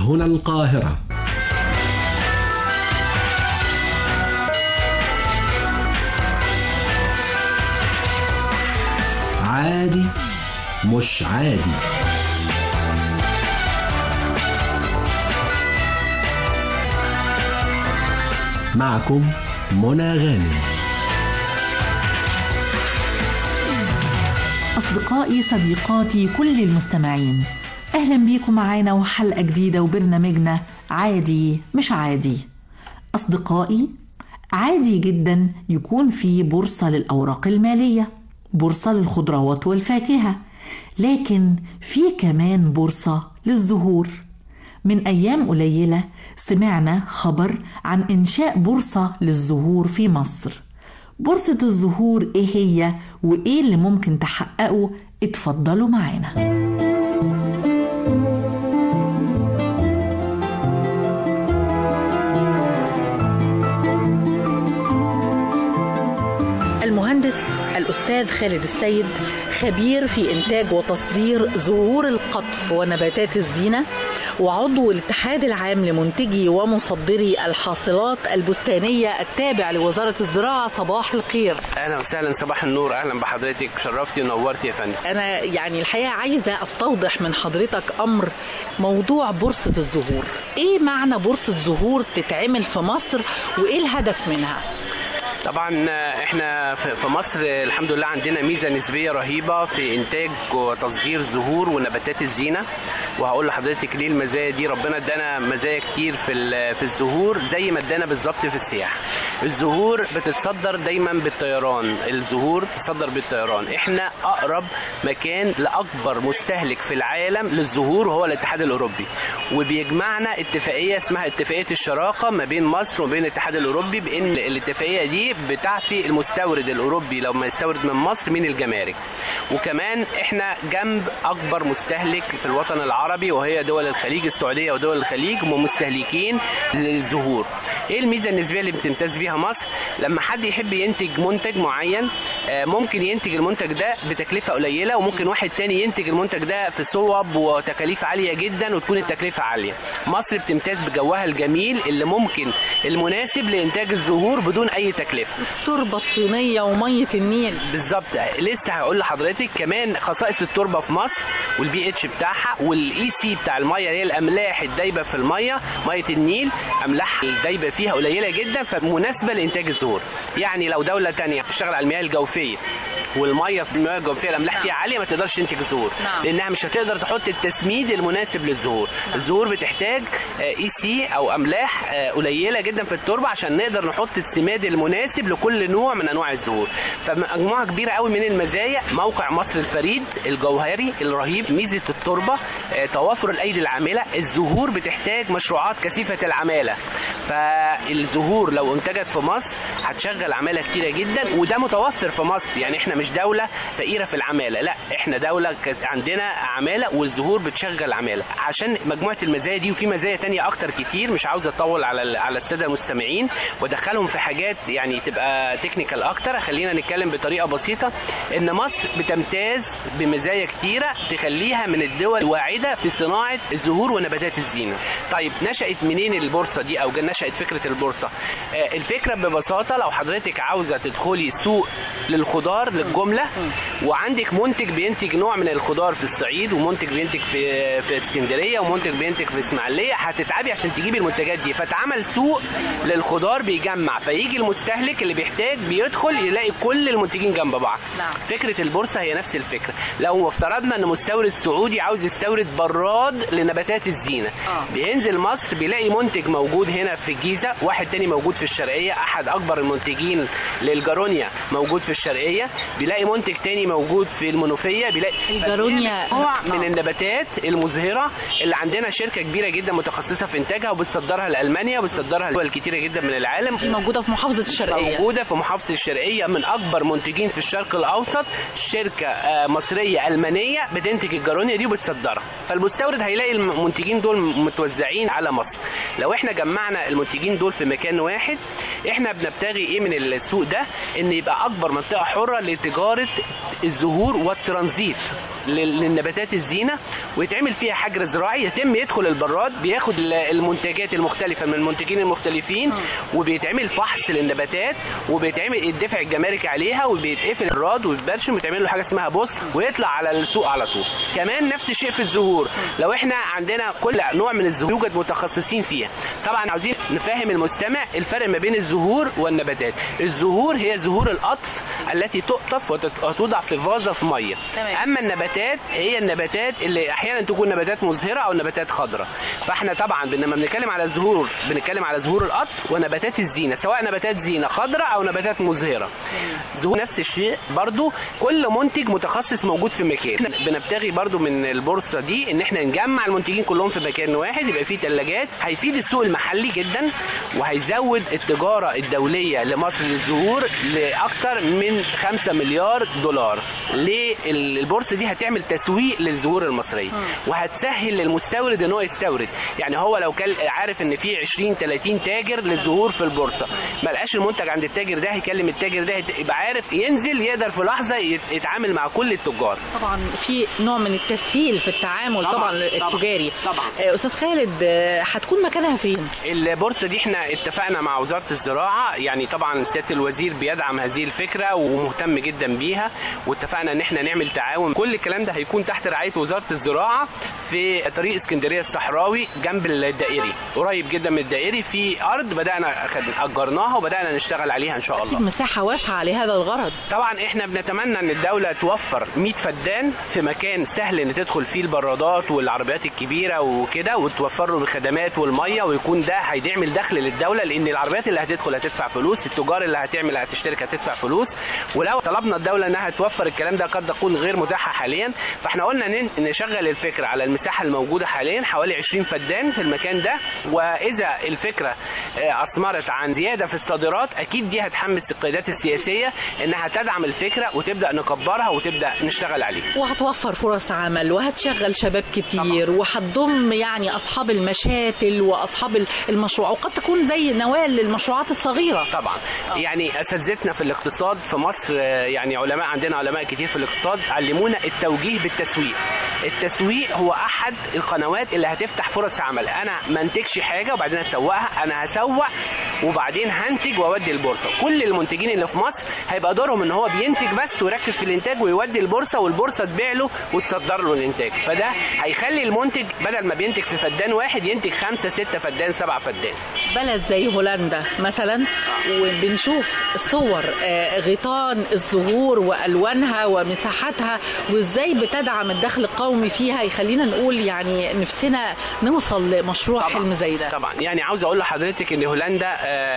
هنا القاهرة. عادي مش عادي. معكم منى غانم. أصدقائي صديقاتي كل المستمعين، أهلا بيكم معانا وحلقة جديدة وبرنامجنا عادي مش عادي. أصدقائي، عادي جدا يكون في بورصة للأوراق المالية، بورصة للخضروات والفاكهة، لكن في كمان بورصة للزهور. من أيام قليلة سمعنا خبر عن إنشاء بورصة للزهور في مصر. بورصة الزهور إيه هي وإيه اللي ممكن تحققه؟ اتفضلوا معانا. المهندس الأستاذ خالد السيد خبير في إنتاج وتصدير زهور القطف ونباتات الزينة، وعضو الاتحاد العام لمنتجي ومصدري الحاصلات البستانية التابع لوزارة الزراعة. صباح الخير. أهلا وسهلا. صباح النور. أهلا بحضرتك، شرفتي ونورتي يا فندم. أنا يعني الحقيقة عايزة أستوضح من حضرتك أمر موضوع بورصة الزهور. إيه معنى بورصة زهور تتعمل في مصر وإيه الهدف منها؟ طبعا احنا في مصر الحمد لله عندنا ميزه نسبيه رهيبه في انتاج وتصدير زهور ونباتات الزينه، وهقول لحضرتك ليه المزايا دي. ربنا ادانا مزايا كتير في الزهور زي ما ادانا بالظبط في السياحه. الزهور بتتصدر دايما بالطيران، الزهور بتتصدر بالطيران. احنا اقرب مكان لاكبر مستهلك في العالم للزهور وهو الاتحاد الاوروبي، وبيجمعنا اتفاقيه اسمها اتفاقيه الشراكه ما بين مصر وبين الاتحاد الاوروبي، بان الاتفاقيه دي بتعفي المستورد الاوروبي لو ما يستورد من مصر من الجمارك. وكمان احنا جنب اكبر مستهلك في الوطن العربي وهي دول الخليج، السعوديه ودول الخليج، هم مستهلكين للزهور. ايه الميزه النسبيه اللي بتمتاز بيها مصر؟ لما حد يحب ينتج منتج معين ممكن ينتج المنتج ده بتكلفه قليله، وممكن واحد تاني ينتج المنتج ده في صوب وتكاليف عاليه جدا وتكون التكلفه عاليه. مصر بتمتاز بجوها الجميل اللي ممكن المناسب لانتاج الزهور بدون اي تكلفه. التربه الطينيه وميه النيل. بالظبط، لسه هقول لحضرتك كمان خصائص التربه في مصر والبي اتش بتاعها والاي سي بتاع الميه، هي الاملاح الدايبه في الميه. ميه النيل املاح الدايبه فيها قليله جدا فمناسبه لانتاج الزهور. يعني لو دوله تانية بتشتغل على المياه الجوفيه والميه في المياه الجوفيه الاملاح فيها عاليه ما تقدرش تنتج زهور، لانها مش هتقدر تحط التسميد المناسب للزهور. الزهور بتحتاج اي سي او املاح قليله جدا في التربه عشان نقدر نحط السماد المناسب لكل نوع من انواع الزهور. فمجموعه كبيره قوي من المزايا. موقع مصر الفريد الجوهري الرهيب، ميزه التربه، توافر الايدي العامله. الزهور بتحتاج مشروعات كثيفه العماله، فالزهور لو انتجت في مصر هتشغل عماله كتيره جدا، وده متوفر في مصر. يعني احنا مش دوله فقيره في العماله، لا احنا دوله عندنا عماله والزهور بتشغل عماله. عشان مجموعه المزايا دي، وفي مزايا تانية اكتر كتير مش عاوز اطول على الساده المستمعين وادخلهم في حاجات يعني تبقى تكنيكال اكتر. خلينا نتكلم بطريقه بسيطه ان مصر بتمتاز بمزايا كتيره تخليها من الدول الواعده في صناعه الزهور ونباتات الزينه. طيب نشأت منين البورصه دي او نشأت فكره البورصه؟ الفكره ببساطه لو حضرتك عاوزه تدخلي سوق للخضار للجمله وعندك منتج بينتج نوع من الخضار في الصعيد ومنتج بينتج في اسكندريه ومنتج بينتج في اسماعيليه، هتتعبي عشان تجيبي المنتجات دي. فتعمل سوق للخضار بيجمع، فيجي المستهلك اللي بيحتاج بيدخل يلاقي كل المنتجين جنب بعض. فكره البورصه هي نفس الفكره. لو افترضنا ان مستورد سعودي عاوز يستورد براد لنباتات الزينه، بينزل مصر بيلاقي منتج موجود هنا في الجيزه، واحد تاني موجود في الشرقيه، احد اكبر المنتجين للجارونيا موجود في الشرقيه، بيلاقي منتج تاني موجود في المنوفيه، بيلاقي الجارونيا نوع من النباتات المزهره اللي عندنا شركه كبيره جدا متخصصه في انتاجها وبتصدرها لالمانيا وبتصدرها لدول كتيره جدا من العالم. دي موجوده في محافظه الشرقيه. موجوده في محافظه الشرقيه، من اكبر منتجين في الشرق الاوسط. شركه مصريه المانيه بتنتج الجارونيا دي وبتصدرها، فالمستورد هيلاقي المنتجين دول متوزعين على مصر. لو احنا جمعنا المنتجين دول في مكان واحد، احنا بنبتغي ايه من السوق ده؟ ان يبقى اكبر منطقه حره لتجاره الزهور والترانزيت. للنباتات الزينه ويتعمل فيها حجر زراعي، يتم يدخل البراد بياخد المنتجات المختلفه من المنتجين المختلفين وبيتعمل فحص للنباتات وبيتعمل الدفع الجماركي عليها وبيتقفل الراد وبيتبرشم ويتعمل له حاجه اسمها بوست ويطلع على السوق على طول. كمان نفس الشيء في الزهور، لو احنا عندنا كل نوع من الزهور يوجد متخصصين فيها. طبعا عاوزين نفهم المستمع الفرق ما بين الزهور والنباتات. الزهور هي زهور القطف التي تقطف وتوضع في فازه في ميه. اما النباتات هي النباتات اللي احيانا تكون نباتات مزهره او نباتات خضراء. فاحنا طبعا لما بنتكلم على الزهور بنتكلم على زهور القطف ونباتات الزينه، سواء نباتات زينه خضراء او نباتات مزهره. زهور نفس الشيء برضو، كل منتج متخصص موجود في مكان. بنبتغي برضو من البورصه دي ان احنا نجمع المنتجين كلهم في مكان واحد، يبقى فيه ثلاجات، هيفيد السوق المحلي جدا وهيزود التجاره الدوليه لمصر للزهور لاكثر من 5 مليار دولار. ليه؟ البورصه دي هتعمل تسويق للزهور المصريه وهتسهل للمستورد ان هو يستورد. يعني هو لو كان عارف ان في 20-30 تاجر للزهور في البورصه، ما لقاش المنتج عند التاجر ده، هيكلم التاجر ده، يبقى عارف ينزل يقدر في لحظه يتعامل مع كل التجار. طبعا في نوع من التسهيل في التعامل طبعا التجاري. طبعا. استاذ خالد، هتكون مكانها فين؟ البورصه دي احنا اتفقنا مع وزاره الزراعه، يعني طبعا سياده الوزير بيدعم هذه الفكره ومهتم جدا بيها، واتفقنا ان احنا نعمل تعاون. كل الكلام ده هيكون تحت رعايه وزاره الزراعه في طريق اسكندريه الصحراوي جنب الدائري، قريب جدا من الدائري، في ارض بدانا اجرناها وبدانا نشتغل عليها ان شاء الله. اكيد مساحه واسعه لهذا الغرض. طبعا احنا بنتمنى ان الدوله توفر 100 فدان في مكان سهل ان تدخل فيه البرادات والعربيات الكبيره وكده، وتوفر له الخدمات والميه، ويكون ده هيعمل دخل للدوله، لان العربيات اللي هتدخل هتدفع فلوس، التجار اللي هتشترك هتدفع فلوس. ولو طلبنا الدوله انها توفر الكلام ده قد تكون غير متاحه حاليا، فاحنا قلنا نشغل الفكره على المساحه الموجوده حاليا حوالي 20 فدان في المكان ده، واذا الفكره اثمرت عن زياده في الصادرات اكيد دي هتحمس القيادات السياسيه انها تدعم الفكره وتبدا نكبرها وتبدا نشتغل عليها، وهتوفر فرص عمل وهتشغل شباب كتير وهتضم يعني اصحاب المشاتل واصحاب المشروع، وقد تكون زي نوال للمشروعات الصغيره. طبعا يعني اساتذتنا في الاقتصاد في مصر، يعني عندنا علماء كتير في الاقتصاد علمونا التوجيه بالتسويق. التسويق هو احد القنوات اللي هتفتح فرص عمل. انا ما انتجش حاجه وبعدين اسوقها، انا هسوق وبعدين هنتج واودي البورصه. كل المنتجين اللي في مصر هيبقى دورهم ان هو بينتج بس ويركز في الانتاج ويودي البورصه، والبورصه تبيع له وتصدر له الانتاج. فده هيخلي المنتج بدل ما بينتج في فدان واحد ينتج 5-6 فدان 7 فدان. بلد زي هولندا مثلا وبنشوف صور غيطان الزهور والوانها ومساحتها وازاي بتدعم الدخل القومي فيها، يخلينا نقول يعني نفسنا نوصل لمشروع حلم زي ده. طبعا يعني عاوز اقول لحضرتك ان هولندا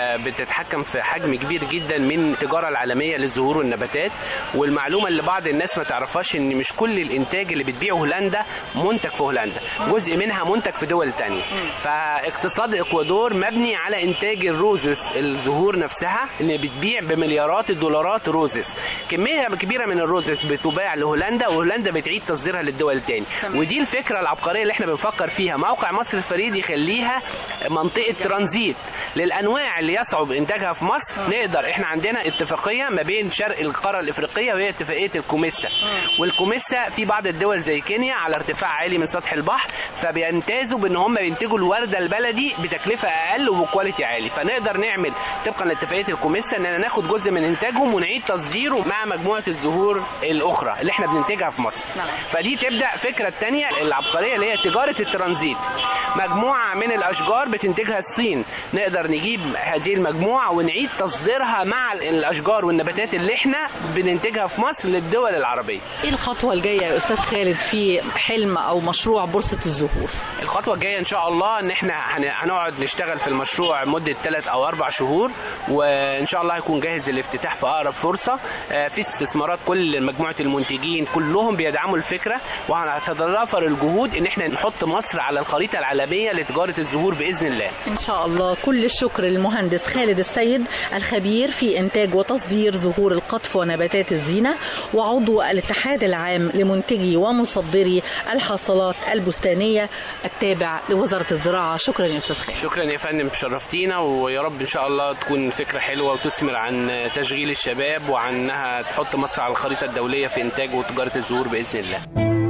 بتتحكم في حجم كبير جدا من التجاره العالميه للزهور والنباتات. والمعلومه اللي بعض الناس ما تعرفهاش ان مش كل الانتاج اللي بتبيعه هولندا منتج في هولندا، جزء منها منتج في دول تانية. فاقتصاد الاكوادور مبني على انتاج الروزس، الزهور نفسها اللي بتبيع بمليارات الدولارات روزس. كميه كبيره من الروزس بتباع لهولندا وهولندا بتعيد تصديرها للدول التانية. ودي الفكره العبقريه اللي احنا بنفكر فيها. موقع مصر الفريد يخليها منطقه ترانزيت للانواع اللي يصعب انتاجها في مصر. نقدر احنا عندنا اتفاقيه ما بين شرق القاره الافريقيه وهي اتفاقيه الكوميسا. والكوميسا في بعض الدول زي كينيا على ارتفاع عالي من سطح البحر، فبيمتازوا بان هم بينتجوا الورده البلدي بتكلفه اقل وبكواليتي عالي. فنقدر نعمل طبقا لاتفاقيه الكوميسا اننا ناخد جزء من انتاجهم ونعيد تصديره مع مجموعه الزهور الاخرى اللي احنا بننتجها في مصر. فدي تبدا فكره الثانيه العبقريه اللي هي تجاره الترانزيت. مجموعه من الاشجار بتنتجها الصين، نقدر نجيب هذه المجموعه ونعيد تصديرها مع الاشجار والنباتات اللي احنا بننتجها في مصر للدول العربيه. ايه الخطوه الجايه يا استاذ خالد في حلم او مشروع بورصه الزهور؟ الخطوه الجايه ان شاء الله ان احنا هنقعد نشتغل في المشروع مده 3 أو 4 شهور، وان شاء الله هيكون جاهز للافتتاح في اقرب فرصه. في استثمارات، كل مجموعه المنتجين كلهم بيدعموا الفكره، وهنتضافر الجهود ان احنا نحط مصر على الخريطه العالميه لتجاره الزهور باذن الله. ان شاء الله. كل الشكر للمهندس خالد السيد الخبير في انتاج وتصدير زهور القطف ونباتات الزينه، وعضو الاتحاد العام لمنتجي ومصدري الحاصلات البستانيه التابع لوزاره الزراعه. شكرا يا استاذ خالد. شكرا يا فندم، شرفتينا، ويا رب ان شاء الله تكون فكره حلوه وتثمر عن تشغيل الشباب وعنها تحط مصر على الخريطه الدوليه في انتاج وتجاره الزهور باذن الله.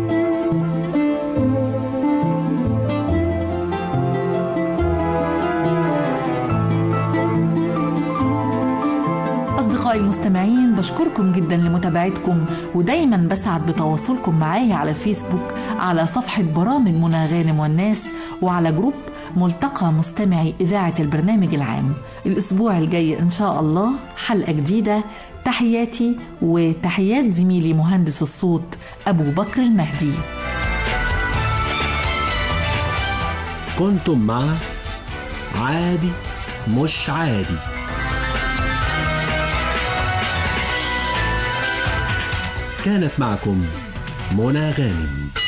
أصدقائي المستمعين، بشكركم جدا لمتابعتكم، ودايما بسعد بتواصلكم معايا على الفيسبوك على صفحة برامج منى غانم والناس، وعلى جروب ملتقى مستمعي إذاعة البرنامج العام. الأسبوع الجاي إن شاء الله حلقة جديدة. تحياتي وتحيات زميلي مهندس الصوت أبو بكر المهدي. كنتم مع عادي مش عادي. كانت معكم منى غانم.